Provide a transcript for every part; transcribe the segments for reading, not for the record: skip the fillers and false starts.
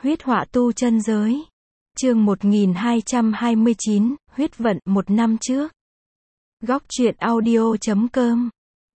Huyết họa tu chân giới. Chương 1229, huyết vận một năm trước. Góc truyện audio.com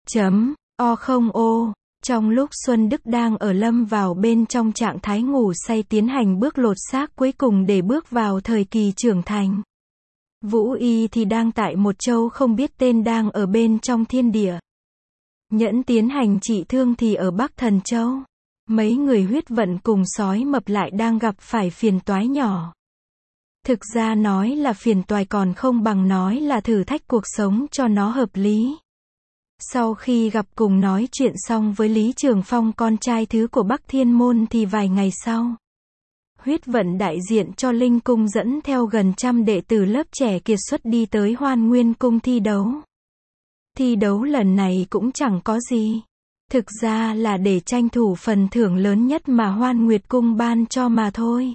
O. Trong lúc Xuân Đức đang ở lâm vào bên trong trạng thái ngủ say tiến hành bước lột xác cuối cùng để bước vào thời kỳ trưởng thành. Vũ Y thì đang tại một châu không biết tên đang ở bên trong thiên địa. Nhẫn tiến hành trị thương thì ở Bắc Thần Châu. Mấy người huyết vận cùng sói mập lại đang gặp phải phiền toái nhỏ. Thực ra nói là phiền toái còn không bằng nói là thử thách cuộc sống cho nó hợp lý. Sau khi gặp cùng nói chuyện xong với Lý Trường Phong con trai thứ của Bắc Thiên Môn thì vài ngày sau, huyết vận đại diện cho Linh Cung dẫn theo gần 100 đệ tử lớp trẻ kiệt xuất đi tới Hoan Nguyên Cung thi đấu. Thi đấu lần này cũng chẳng có gì. Thực ra là để tranh thủ phần thưởng lớn nhất mà Hoan Nguyệt Cung ban cho mà thôi.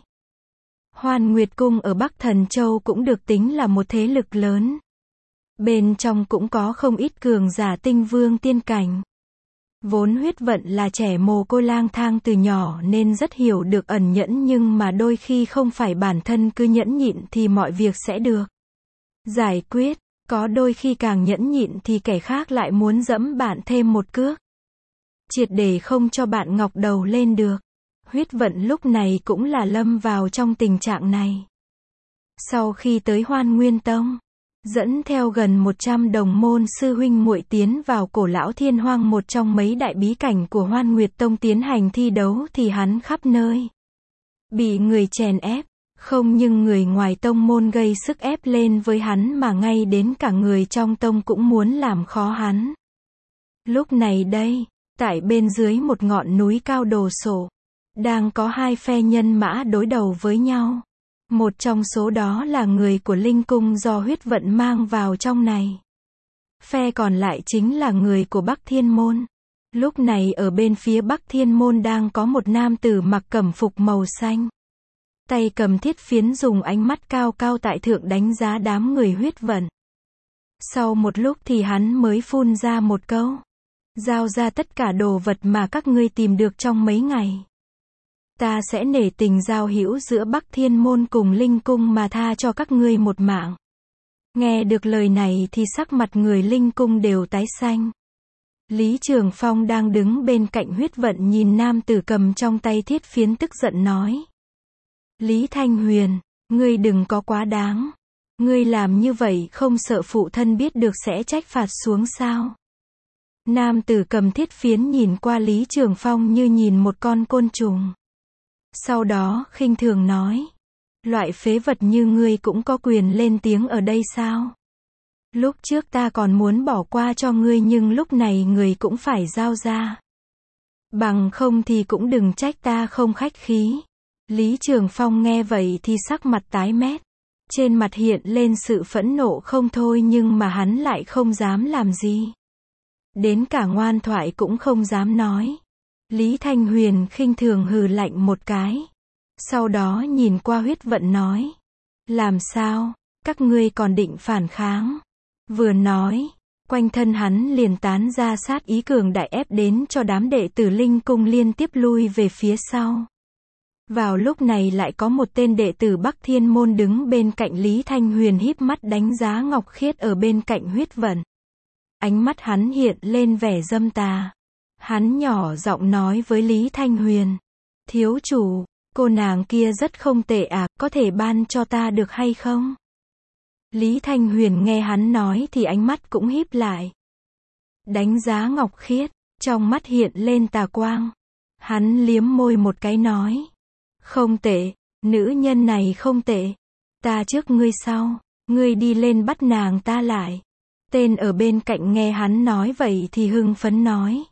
Hoan Nguyệt Cung ở Bắc Thần Châu cũng được tính là một thế lực lớn. Bên trong cũng có không ít cường giả tinh vương tiên cảnh. Vốn huyết vận là trẻ mồ côi lang thang từ nhỏ nên rất hiểu được ẩn nhẫn, nhưng mà đôi khi không phải bản thân cứ nhẫn nhịn thì mọi việc sẽ được giải quyết. Có đôi khi càng nhẫn nhịn thì kẻ khác lại muốn giẫm bạn thêm một cước, triệt để không cho bạn ngóc đầu lên được. Huyết vận lúc này cũng là lâm vào trong tình trạng này. Sau khi tới Hoan Nguyên Tông, dẫn theo gần 100 đồng môn sư huynh muội tiến vào Cổ Lão Thiên Hoang, một trong mấy đại bí cảnh của Hoan Nguyệt Tông tiến hành thi đấu thì hắn khắp nơi bị người chèn ép. Không nhưng người ngoài tông môn gây sức ép lên với hắn mà ngay đến cả người trong tông cũng muốn làm khó hắn. Lúc này đây, tại bên dưới một ngọn núi cao đồ sộ, đang có hai phe nhân mã đối đầu với nhau. Một trong số đó là người của Linh Cung do huyết vận mang vào trong này. Phe còn lại chính là người của Bắc Thiên Môn. Lúc này ở bên phía Bắc Thiên Môn đang có một nam tử mặc cẩm phục màu xanh, tay cầm thiết phiến, dùng ánh mắt cao cao tại thượng đánh giá đám người huyết vận. Sau một lúc thì hắn mới phun ra một câu: giao ra tất cả đồ vật mà các ngươi tìm được trong mấy ngày. Ta sẽ nể tình giao hữu giữa Bắc Thiên Môn cùng Linh Cung mà tha cho các ngươi một mạng. Nghe được lời này thì sắc mặt người Linh Cung đều tái xanh. Lý Trường Phong đang đứng bên cạnh huyết vận nhìn nam tử cầm trong tay thiết phiến tức giận nói: Lý Thanh Huyền, ngươi đừng có quá đáng. Ngươi làm như vậy không sợ phụ thân biết được sẽ trách phạt xuống sao? Nam tử cầm thiết phiến nhìn qua Lý Trường Phong như nhìn một con côn trùng. Sau đó khinh thường nói: loại phế vật như ngươi cũng có quyền lên tiếng ở đây sao? Lúc trước ta còn muốn bỏ qua cho ngươi, nhưng lúc này ngươi cũng phải giao ra. Bằng không thì cũng đừng trách ta không khách khí. Lý Trường Phong nghe vậy thì sắc mặt tái mét, trên mặt hiện lên sự phẫn nộ không thôi, nhưng mà hắn lại không dám làm gì. Đến cả ngoan thoại cũng không dám nói. Lý Thanh Huyền khinh thường hừ lạnh một cái. Sau đó nhìn qua huyết vận nói: làm sao, các ngươi còn định phản kháng? Vừa nói, quanh thân hắn liền tán ra sát ý cường đại, ép đến cho đám đệ tử Linh Cung liên tiếp lui về phía sau. Vào lúc này lại có một tên đệ tử Bắc Thiên Môn đứng bên cạnh Lý Thanh Huyền híp mắt đánh giá Ngọc Khiết ở bên cạnh huyết vận. Ánh mắt hắn hiện lên vẻ dâm tà. Hắn nhỏ giọng nói với Lý Thanh Huyền: thiếu chủ, cô nàng kia rất không tệ à, có thể ban cho ta được hay không? Lý Thanh Huyền nghe hắn nói thì ánh mắt cũng híp lại, đánh giá Ngọc Khiết, trong mắt hiện lên tà quang. Hắn liếm môi một cái nói: không tệ, nữ nhân này không tệ. Ta trước ngươi sau, ngươi đi lên bắt nàng ta lại. Tên ở bên cạnh nghe hắn nói vậy thì hưng phấn nói: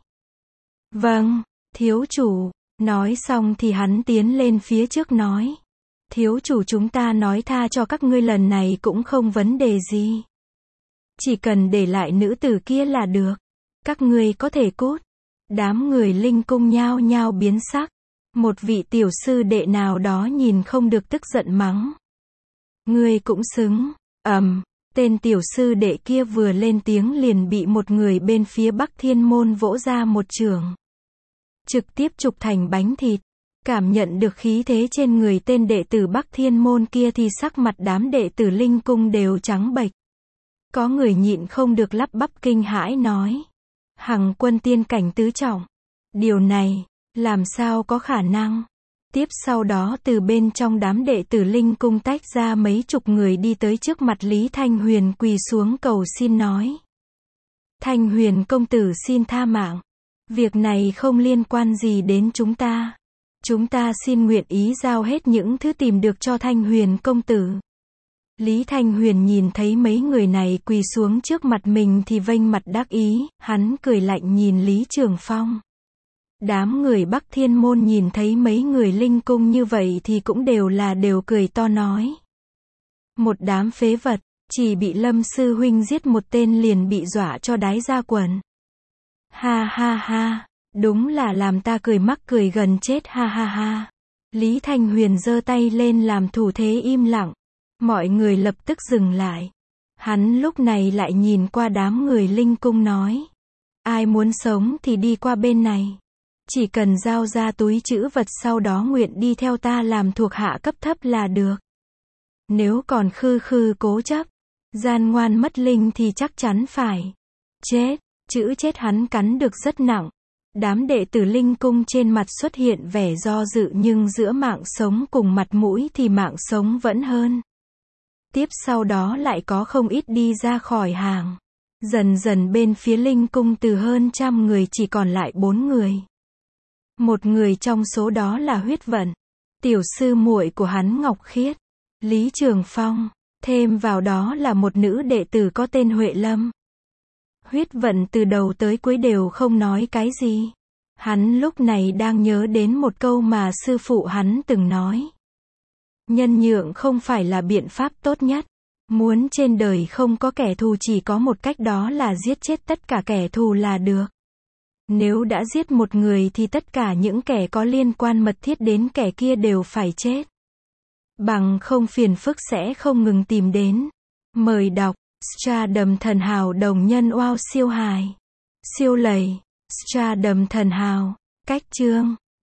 vâng, thiếu chủ. Nói xong thì hắn tiến lên phía trước nói: thiếu chủ, chúng ta nói tha cho các ngươi lần này cũng không vấn đề gì. Chỉ cần để lại nữ tử kia là được. Các ngươi có thể cút. Đám người Linh Cung nhao nhao biến sắc. Một vị tiểu sư đệ nào đó nhìn không được tức giận mắng: ngươi cũng xứng. Tên tiểu sư đệ kia vừa lên tiếng liền bị một người bên phía Bắc Thiên Môn vỗ ra một chưởng, trực tiếp chụp thành bánh thịt. Cảm nhận được khí thế trên người tên đệ tử Bắc Thiên Môn kia thì sắc mặt đám đệ tử Linh Cung đều trắng bệch. Có người nhịn không được lắp bắp kinh hãi nói. Hằng quân tiên cảnh tứ trọng. Điều này, làm sao có khả năng? Tiếp sau đó từ bên trong đám đệ tử Linh Cung tách ra mấy chục người đi tới trước mặt Lý Thanh Huyền quỳ xuống cầu xin nói. Thanh Huyền công tử xin tha mạng. Việc này không liên quan gì đến chúng ta. Chúng ta xin nguyện ý giao hết những thứ tìm được cho Thanh Huyền công tử. Lý Thanh Huyền nhìn thấy mấy người này quỳ xuống trước mặt mình thì vênh mặt đắc ý, hắn cười lạnh nhìn Lý Trường Phong. Đám người Bắc Thiên Môn nhìn thấy mấy người Linh Cung như vậy thì cũng đều cười to nói. Một đám phế vật, chỉ bị Lâm sư huynh giết một tên liền bị dọa cho đái ra quần. Ha ha ha, đúng là làm ta cười mắc cười gần chết ha ha ha. Lý Thanh Huyền giơ tay lên làm thủ thế im lặng. Mọi người lập tức dừng lại. Hắn lúc này lại nhìn qua đám người Linh Cung nói. Ai muốn sống thì đi qua bên này. Chỉ cần giao ra túi trữ vật sau đó nguyện đi theo ta làm thuộc hạ cấp thấp là được. Nếu còn khư khư cố chấp, gian ngoan mất linh thì chắc chắn phải chết. Chữ chết hắn cắn được rất nặng. Đám đệ tử Linh Cung trên mặt xuất hiện vẻ do dự nhưng giữa mạng sống cùng mặt mũi thì mạng sống vẫn hơn. Tiếp sau đó lại có không ít đi ra khỏi hàng. Dần dần bên phía Linh Cung từ hơn 100 người chỉ còn lại 4 người. Một người trong số đó là Huyết Vận, tiểu sư muội của hắn Ngọc Khiết, Lý Trường Phong, thêm vào đó là một nữ đệ tử có tên Huệ Lâm. Huyết Vận từ đầu tới cuối đều không nói cái gì. Hắn lúc này đang nhớ đến một câu mà sư phụ hắn từng nói. Nhân nhượng không phải là biện pháp tốt nhất. Muốn trên đời không có kẻ thù chỉ có một cách đó là giết chết tất cả kẻ thù là được. Nếu đã giết một người thì tất cả những kẻ có liên quan mật thiết đến kẻ kia đều phải chết. Bằng không phiền phức sẽ không ngừng tìm đến. Mời đọc Stardom Thần Hào đồng nhân wow siêu hài. Siêu lầy. Stardom Thần Hào. Cách chương